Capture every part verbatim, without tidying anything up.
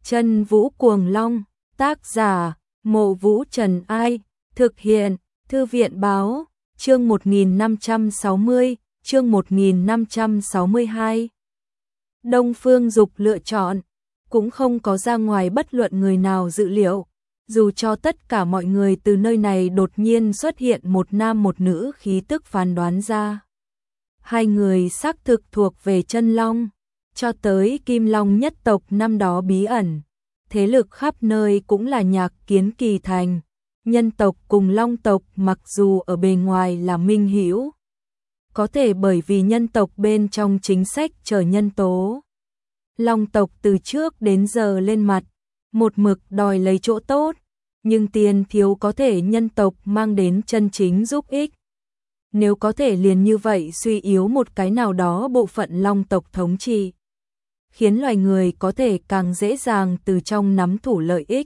Chân Vũ Cuồng Long, tác giả, Mộ Vũ Trần Ai, thực hiện, Thư viện Báo, chương một nghìn năm trăm sáu mươi, chương một nghìn năm trăm sáu mươi hai. Đông Phương Dục lựa chọn, cũng không có ra ngoài bất luận người nào dự liệu, dù cho tất cả mọi người từ nơi này đột nhiên xuất hiện một nam một nữ khí tức phán đoán ra. Hai người xác thực thuộc về chân long, cho tới Kim Long nhất tộc năm đó bí ẩn, thế lực khắp nơi cũng là Nhạc Kiến Kỳ thành. Nhân tộc cùng Long tộc mặc dù ở bề ngoài là minh hữu, có thể bởi vì nhân tộc bên trong chính sách trở nhân tố. Long tộc từ trước đến giờ lên mặt, một mực đòi lấy chỗ tốt, nhưng tiền thiếu có thể nhân tộc mang đến chân chính giúp ích. Nếu có thể liền như vậy suy yếu một cái nào đó bộ phận Long tộc thống trị, khiến loài người có thể càng dễ dàng từ trong nắm thủ lợi ích,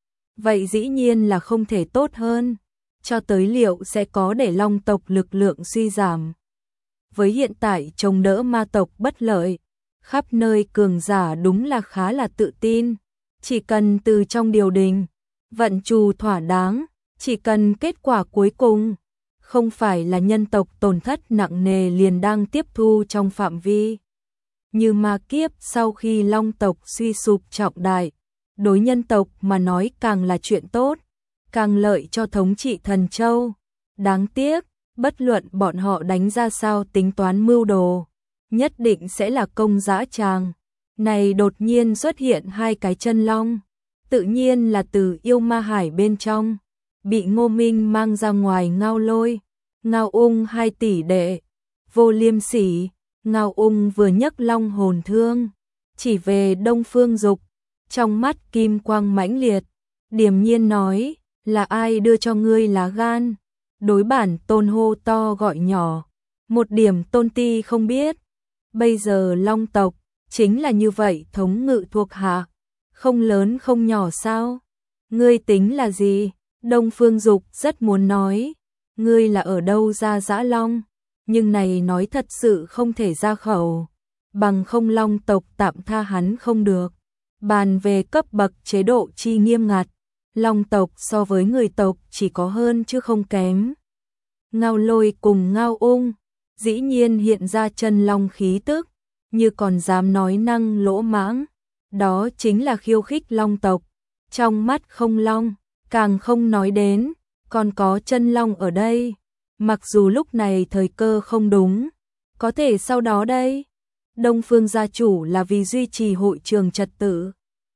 vậy dĩ nhiên là không thể tốt hơn, cho tới liệu sẽ có để Long tộc lực lượng suy giảm. Với hiện tại chống đỡ ma tộc bất lợi, khắp nơi cường giả đúng là khá là tự tin, chỉ cần từ trong điều đình, vận trù thỏa đáng, chỉ cần kết quả cuối cùng, không phải là nhân tộc tổn thất nặng nề liền đang tiếp thu trong phạm vi. Như ma kiếp sau khi Long tộc suy sụp trọng đại, đối nhân tộc mà nói càng là chuyện tốt, càng lợi cho thống trị Thần Châu. Đáng tiếc, bất luận bọn họ đánh ra sao tính toán mưu đồ, nhất định sẽ là công dã tràng. Này đột nhiên xuất hiện hai cái chân long, tự nhiên là từ yêu ma hải bên trong, bị Ngô Minh mang ra ngoài Ngao Lôi, Ngao Ung hai tỷ đệ, Vô Liêm Sỉ. Ngao Ung vừa nhấc long hồn thương, chỉ về Đông Phương Dục, trong mắt kim quang mãnh liệt, điềm nhiên nói, là ai đưa cho ngươi lá gan, đối bản tôn hô to gọi nhỏ, một điểm tôn ti không biết. Bây giờ Long tộc, chính là như vậy thống ngự thuộc hạ, không lớn không nhỏ sao, ngươi tính là gì? Đông Phương Dục rất muốn nói, ngươi là ở đâu ra dã long? Nhưng này nói thật sự không thể ra khẩu, bằng không Long tộc tạm tha hắn không được. Bàn về cấp bậc chế độ chi nghiêm ngặt, Long tộc so với người tộc chỉ có hơn chứ không kém. Ngao Lôi cùng Ngao Ung, dĩ nhiên hiện ra chân long khí tức, như còn dám nói năng lỗ mãng, đó chính là khiêu khích Long tộc. Trong mắt không long, càng không nói đến, còn có chân long ở đây. Mặc dù lúc này thời cơ không đúng, có thể sau đó đây, Đông Phương gia chủ là vì duy trì hội trường trật tự.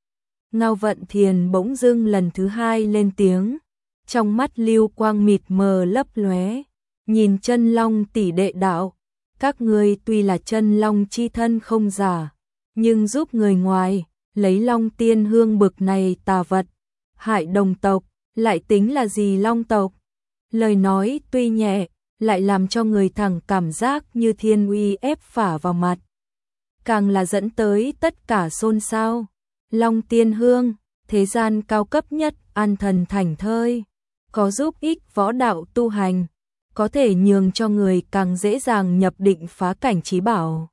Ngao Vận Thiền bỗng dưng lần thứ hai lên tiếng, trong mắt lưu quang mịt mờ lấp lóe, nhìn chân long tỷ đệ đạo, các ngươi tuy là chân long chi thân không giả, nhưng giúp người ngoài, lấy long tiên hương bực này tà vật, hại đồng tộc, lại tính là gì Long tộc? Lời nói tuy nhẹ, lại làm cho người thẳng cảm giác như thiên uy ép phả vào mặt. Càng là dẫn tới tất cả xôn xao. Long tiên hương, thế gian cao cấp nhất, an thần thảnh thơi, có giúp ích võ đạo tu hành, có thể nhường cho người càng dễ dàng nhập định phá cảnh chí bảo.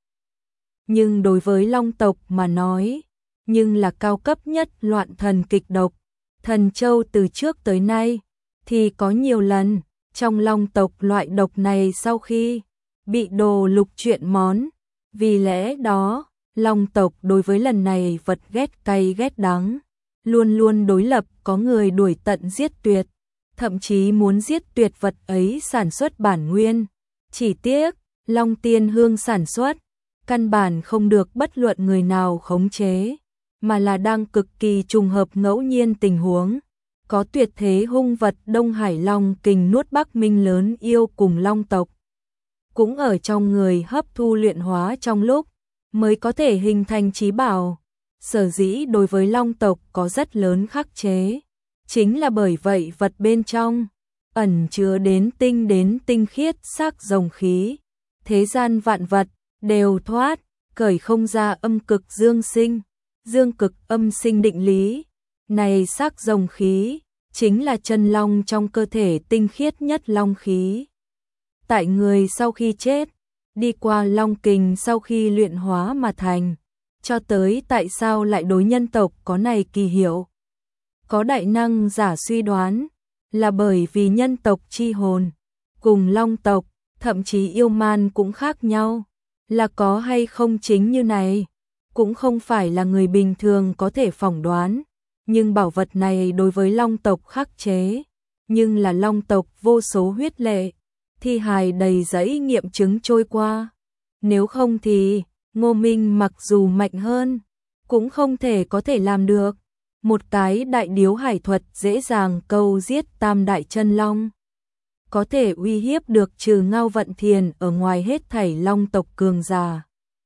Nhưng đối với Long tộc mà nói, nhưng là cao cấp nhất loạn thần kịch độc. Thần Châu từ trước tới nay thì có nhiều lần, trong Long tộc loại độc này sau khi bị đồ lục chuyện món, vì lẽ đó, Long tộc đối với lần này vật ghét cay ghét đắng, luôn luôn đối lập, có người đuổi tận giết tuyệt, thậm chí muốn giết tuyệt vật ấy sản xuất bản nguyên. Chỉ tiếc, Long tiên hương sản xuất, căn bản không được bất luận người nào khống chế, mà là đang cực kỳ trùng hợp ngẫu nhiên tình huống. Có tuyệt thế hung vật Đông Hải Long kình nuốt Bắc Minh lớn yêu cùng Long tộc, cũng ở trong người hấp thu luyện hóa trong lúc, mới có thể hình thành chí bảo. Sở dĩ đối với Long tộc có rất lớn khắc chế, chính là bởi vậy vật bên trong, ẩn chứa đến tinh đến tinh khiết sắc rồng khí, thế gian vạn vật, đều thoát, cởi không ra âm cực dương sinh, dương cực âm sinh định lý. Này sắc rồng khí, chính là chân long trong cơ thể tinh khiết nhất long khí. Tại người sau khi chết, đi qua long kình sau khi luyện hóa mà thành, cho tới tại sao lại đối nhân tộc có này kỳ hiệu. Có đại năng giả suy đoán là bởi vì nhân tộc chi hồn cùng long tộc, thậm chí yêu man cũng khác nhau, là có hay không chính như này, cũng không phải là người bình thường có thể phỏng đoán, nhưng bảo vật này đối với long tộc khắc chế, nhưng là long tộc vô số huyết lệ, thi hài đầy giấy nghiệm chứng trôi qua. Nếu không thì, Ngô Minh mặc dù mạnh hơn, cũng không thể có thể làm được. Một cái đại điếu hải thuật dễ dàng câu giết tam đại chân long. Có thể uy hiếp được trừ Ngao Vận Thiền ở ngoài hết thảy long tộc cường giả.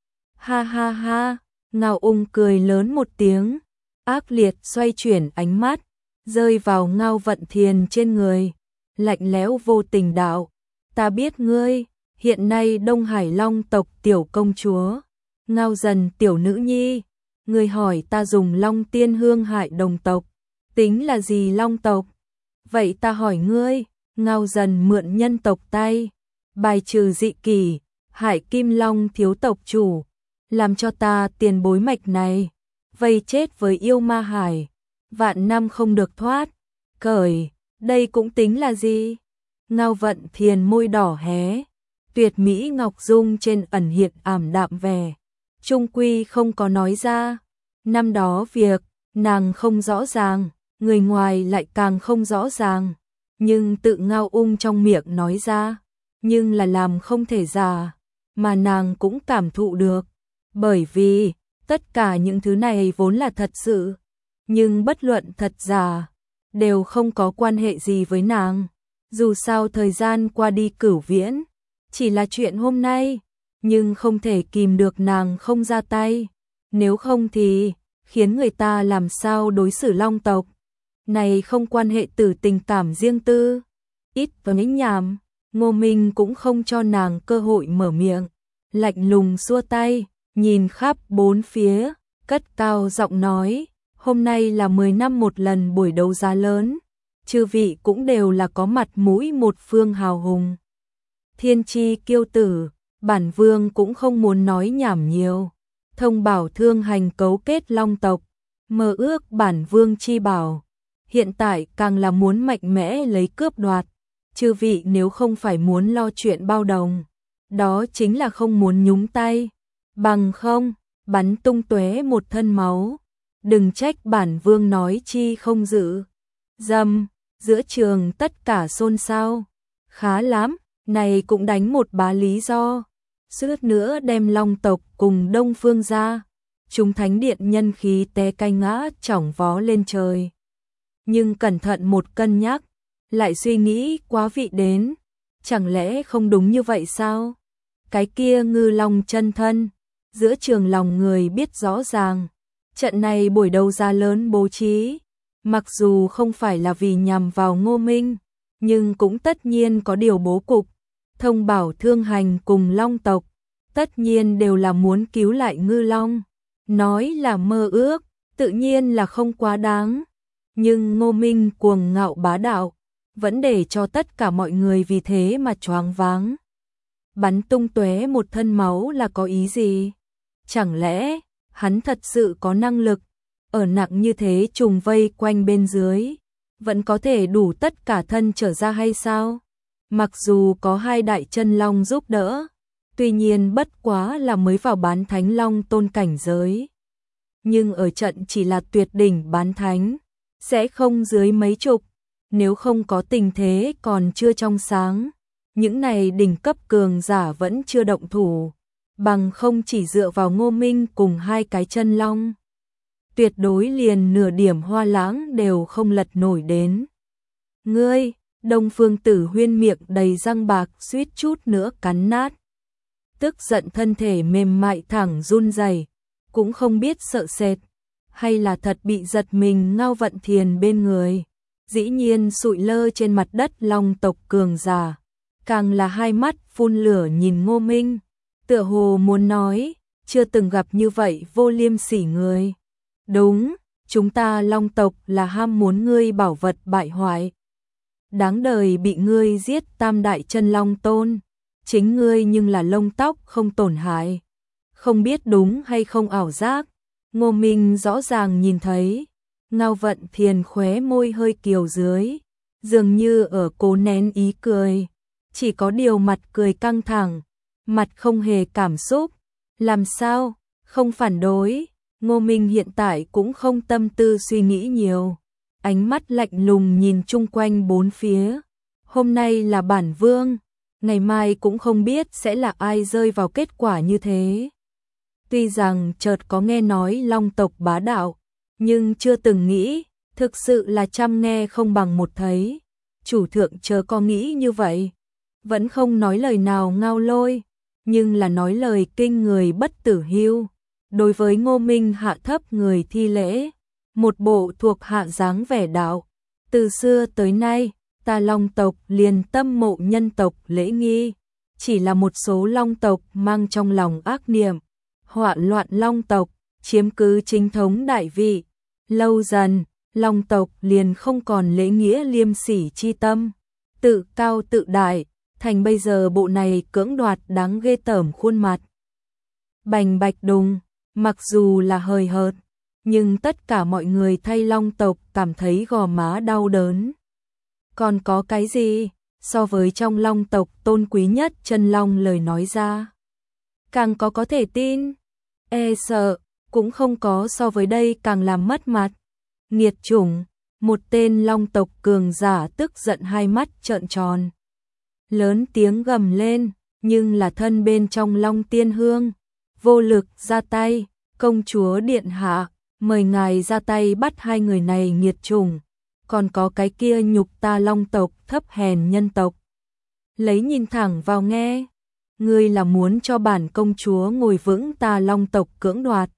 Ha ha ha, Ngao Ung cười lớn một tiếng, ác liệt xoay chuyển ánh mắt, rơi vào Ngao Vận Thiền trên người, lạnh lẽo vô tình đạo. Ta biết ngươi, hiện nay Đông Hải Long tộc tiểu công chúa, Ngao Dần tiểu nữ nhi, ngươi hỏi ta dùng Long Tiên Hương hại đồng tộc, tính là gì long tộc? Vậy ta hỏi ngươi, Ngao Dần mượn nhân tộc tay, bài trừ dị kỷ, hại Kim Long thiếu tộc chủ, làm cho ta tiền bối mạch này, vây chết với yêu ma hải, vạn năm không được thoát, cởi, đây cũng tính là gì? Ngao Vận Thiền môi đỏ hé, tuyệt mỹ ngọc dung trên ẩn hiện ảm đạm vẻ, trung quy không có nói ra. Năm đó việc, nàng không rõ ràng, người ngoài lại càng không rõ ràng, nhưng tự Ngao Ung trong miệng nói ra, nhưng là làm không thể giả, mà nàng cũng cảm thụ được, bởi vì tất cả những thứ này vốn là thật sự, nhưng bất luận thật giả, đều không có quan hệ gì với nàng. Dù sao thời gian qua đi cửu viễn, chỉ là chuyện hôm nay, nhưng không thể kìm được nàng không ra tay, nếu không thì khiến người ta làm sao đối xử long tộc. Này không quan hệ từ tình cảm riêng tư, ít và nhĩnh nhảm, Ngô Minh cũng không cho nàng cơ hội mở miệng, lạnh lùng xua tay, nhìn khắp bốn phía, cất cao giọng nói, hôm nay là mười năm một lần buổi đấu giá lớn, chư vị cũng đều là có mặt mũi một phương hào hùng. Thiên chi kiêu tử, bản vương cũng không muốn nói nhảm nhiều, thông bảo thương hành cấu kết long tộc, mơ ước bản vương chi bảo, hiện tại càng là muốn mạnh mẽ lấy cướp đoạt, chư vị nếu không phải muốn lo chuyện bao đồng, đó chính là không muốn nhúng tay, bằng không, bắn tung tóe một thân máu, đừng trách bản vương nói chi không giữ. Dâm, giữa trường tất cả xôn xao, khá lắm, này cũng đánh một bá lý do, suýt nữa đem long tộc cùng Đông Phương ra, chúng thánh điện nhân khí té cay ngã chỏng vó lên trời. Nhưng cẩn thận một cân nhắc, lại suy nghĩ quá vị đến, chẳng lẽ không đúng như vậy sao? Cái kia ngư long chân thân, giữa trường lòng người biết rõ ràng, trận này buổi đấu giá lớn bố trí, mặc dù không phải là vì nhằm vào Ngô Minh, nhưng cũng tất nhiên có điều bố cục, thông bảo thương hành cùng long tộc, tất nhiên đều là muốn cứu lại ngư long, nói là mơ ước, tự nhiên là không quá đáng, nhưng Ngô Minh cuồng ngạo bá đạo, vẫn để cho tất cả mọi người vì thế mà choáng váng. Bắn tung tóe một thân máu là có ý gì? Chẳng lẽ hắn thật sự có năng lực ở nặng như thế trùng vây quanh bên dưới, vẫn có thể đủ tất cả thân trở ra hay sao? Mặc dù có hai đại chân long giúp đỡ, tuy nhiên bất quá là mới vào bán thánh long tôn cảnh giới. Nhưng ở trận chỉ là tuyệt đỉnh bán thánh, sẽ không dưới mấy chục, nếu không có tình thế còn chưa trong sáng. Những này đỉnh cấp cường giả vẫn chưa động thủ, bằng không chỉ dựa vào Ngô Minh cùng hai cái chân long, tuyệt đối liền nửa điểm hoa lãng đều không lật nổi đến. Ngươi, Đông Phương Tử Huyên miệng đầy răng bạc suýt chút nữa cắn nát. Tức giận thân thể mềm mại thẳng run rẩy, cũng không biết sợ sệt, hay là thật bị giật mình. Ngao Vận Thiền bên người, dĩ nhiên sụi lơ trên mặt đất long tộc cường giả, càng là hai mắt phun lửa nhìn Ngô Minh, tựa hồ muốn nói, chưa từng gặp như vậy vô liêm sỉ người. Đúng, chúng ta long tộc là ham muốn ngươi bảo vật bại hoại. Đáng đời bị ngươi giết tam đại chân long tôn, chính ngươi nhưng là lông tóc không tổn hại, Không biết đúng hay không ảo giác, Ngô Minh rõ ràng nhìn thấy, Ngao Vận Thiền khóe môi hơi kiều dưới, dường như ở cố nén ý cười, chỉ có điều mặt cười căng thẳng, mặt không hề cảm xúc. Làm sao? Không phản đối. Ngô Minh hiện tại cũng không tâm tư suy nghĩ nhiều, ánh mắt lạnh lùng nhìn chung quanh bốn phía. Hôm nay là bản vương, ngày mai cũng không biết sẽ là ai rơi vào kết quả như thế. Tuy rằng chợt có nghe nói Long tộc bá đạo, nhưng chưa từng nghĩ, thực sự là trăm nghe không bằng một thấy. Chủ thượng chớ có nghĩ như vậy. Vẫn không nói lời nào Ngao Lôi, nhưng là nói lời kinh người bất tử hưu. Đối với Ngô Minh hạ thấp người thi lễ, một bộ thuộc hạ dáng vẻ đạo. Từ xưa tới nay, ta Long tộc liền tâm mộ nhân tộc lễ nghi, chỉ là một số Long tộc mang trong lòng ác niệm, họa loạn Long tộc, chiếm cứ chính thống đại vị. Lâu dần, Long tộc liền không còn lễ nghĩa liêm sỉ chi tâm, tự cao tự đại, thành bây giờ bộ này cưỡng đoạt đáng ghê tởm khuôn mặt. Bành Bạch Đùng, mặc dù là hời hợt, nhưng tất cả mọi người thay Long tộc cảm thấy gò má đau đớn. Còn có cái gì so với trong Long tộc tôn quý nhất chân long lời nói ra càng có có thể tin? E sợ cũng không có so với đây càng làm mất mặt. Nghiệt chủng, một tên Long tộc cường giả tức giận hai mắt trợn tròn, lớn tiếng gầm lên, nhưng là thân bên trong Long Tiên Hương vô lực ra tay. Công chúa điện hạ, mời ngài ra tay bắt hai người này nghiệt chủng, còn có cái kia nhục ta Long tộc thấp hèn nhân tộc. Lấy nhìn thẳng vào nghe, ngươi là muốn cho bản công chúa ngồi vững ta Long tộc cưỡng đoạt,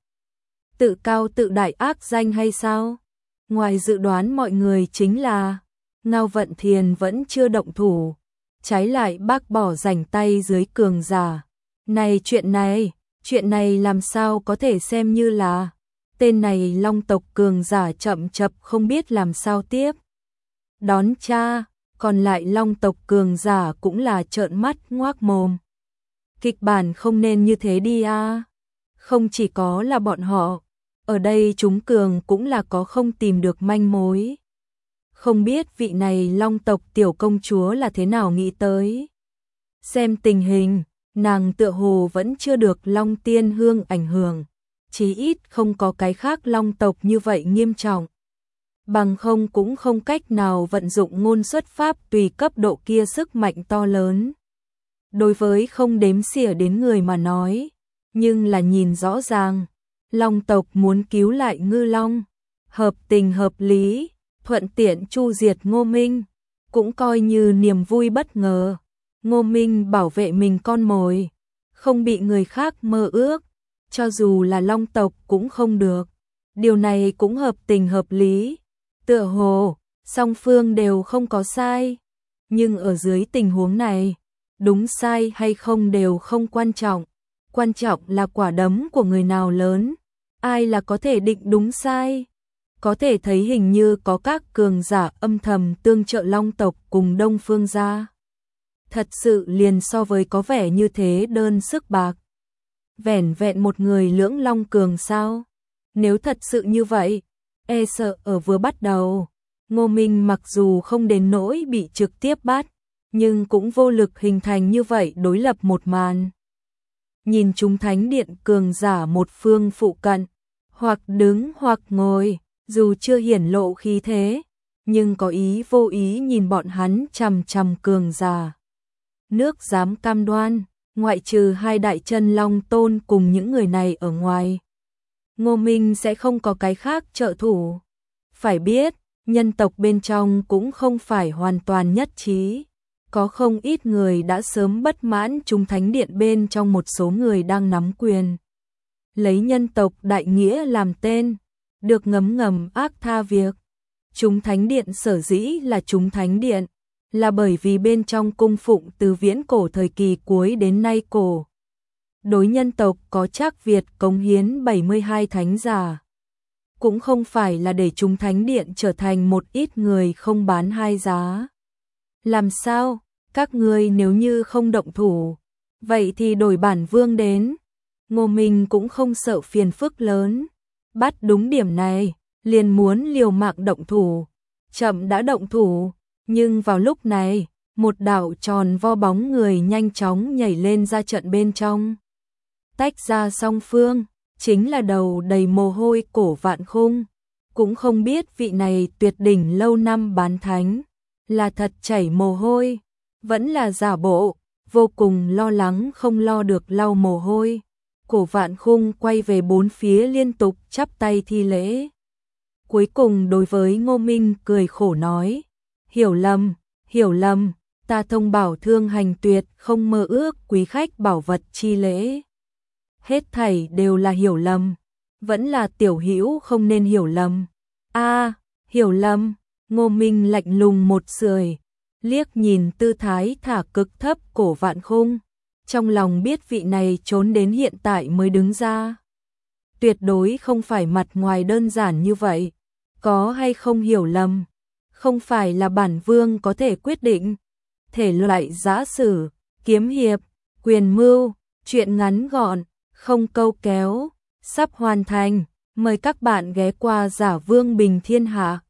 tự cao tự đại ác danh hay sao? Ngoài dự đoán mọi người chính là Ngao Vận Thiền vẫn chưa động thủ, trái lại bác bỏ rảnh tay dưới cường giả. Này chuyện này, chuyện này làm sao có thể xem như là tên này Long tộc cường giả chậm chập không biết làm sao tiếp đón cha, còn lại Long tộc cường giả cũng là trợn mắt ngoác mồm. Kịch bản không nên như thế đi à. Không chỉ có là bọn họ, ở đây chúng cường cũng là có không tìm được manh mối. Không biết vị này Long tộc tiểu công chúa là thế nào nghĩ tới. Xem tình hình, nàng tựa hồ vẫn chưa được Long Tiên Hương ảnh hưởng, chí ít không có cái khác Long tộc như vậy nghiêm trọng. Bằng không cũng không cách nào vận dụng ngôn xuất pháp tùy cấp độ kia sức mạnh to lớn. Đối với không đếm xỉa đến người mà nói, nhưng là nhìn rõ ràng, Long tộc muốn cứu lại Ngư Long, hợp tình hợp lý, thuận tiện chu diệt Ngô Minh, cũng coi như niềm vui bất ngờ. Ngô Minh bảo vệ mình con mồi, không bị người khác mơ ước, cho dù là Long tộc cũng không được. Điều này cũng hợp tình hợp lý, tựa hồ song phương đều không có sai, nhưng ở dưới tình huống này, đúng sai hay không đều không quan trọng, quan trọng là quả đấm của người nào lớn, ai là có thể định đúng sai. Có thể thấy hình như có các cường giả âm thầm tương trợ Long tộc cùng Đông Phương gia. Thật sự liền so với có vẻ như thế đơn sức bạc. Vẻn vẹn một người lưỡng long cường sao? Nếu thật sự như vậy, e sợ ở vừa bắt đầu, Ngô Minh mặc dù không đến nỗi bị trực tiếp bắt, nhưng cũng vô lực hình thành như vậy đối lập một màn. Nhìn chúng thánh điện cường giả một phương phụ cận, hoặc đứng hoặc ngồi, dù chưa hiển lộ khí thế, nhưng có ý vô ý nhìn bọn hắn chằm chằm cường giả. Nước dám cam đoan, ngoại trừ hai đại chân long tôn cùng những người này ở ngoài, Ngô Minh sẽ không có cái khác trợ thủ. Phải biết, nhân tộc bên trong cũng không phải hoàn toàn nhất trí. Có không ít người đã sớm bất mãn chúng thánh điện bên trong một số người đang nắm quyền. Lấy nhân tộc đại nghĩa làm tên, được ngấm ngầm ác tha việc. Chúng thánh điện sở dĩ là chúng thánh điện, là bởi vì bên trong cung phụng từ viễn cổ thời kỳ cuối đến nay cổ. Đối nhân tộc có Trác Việt cống hiến bảy mươi hai thánh giả. Cũng không phải là để chúng thánh điện trở thành một ít người không bán hai giá. Làm sao, các ngươi nếu như không động thủ, vậy thì đổi bản vương đến. Ngô Minh cũng không sợ phiền phức lớn, bắt đúng điểm này, liền muốn liều mạng động thủ. Chậm đã động thủ, nhưng vào lúc này, một đạo tròn vo bóng người nhanh chóng nhảy lên ra trận bên trong. Tách ra song phương, chính là đầu đầy mồ hôi Cổ Vạn Khung. Cũng không biết vị này tuyệt đỉnh lâu năm bán thánh, là thật chảy mồ hôi, vẫn là giả bộ, vô cùng lo lắng không lo được lau mồ hôi. Cổ Vạn Khung quay về bốn phía liên tục chắp tay thi lễ. Cuối cùng đối với Ngô Minh cười khổ nói, hiểu lầm, hiểu lầm, ta thông bảo Thương Hành tuyệt không mơ ước quý khách bảo vật chi lễ. Hết thảy đều là hiểu lầm, vẫn là tiểu hữu không nên hiểu lầm. A, hiểu lầm. Ngô Minh lạnh lùng một sưởi, liếc nhìn tư thái thả cực thấp Cổ Vạn Khung, trong lòng biết vị này trốn đến hiện tại mới đứng ra. Tuyệt đối không phải mặt ngoài đơn giản như vậy, có hay không hiểu lầm, không phải là bản vương có thể quyết định. Thể loại giã sử, kiếm hiệp, quyền mưu, truyện ngắn gọn, không câu kéo, sắp hoàn thành, mời các bạn ghé qua Giả Vương Bình Thiên Hạ.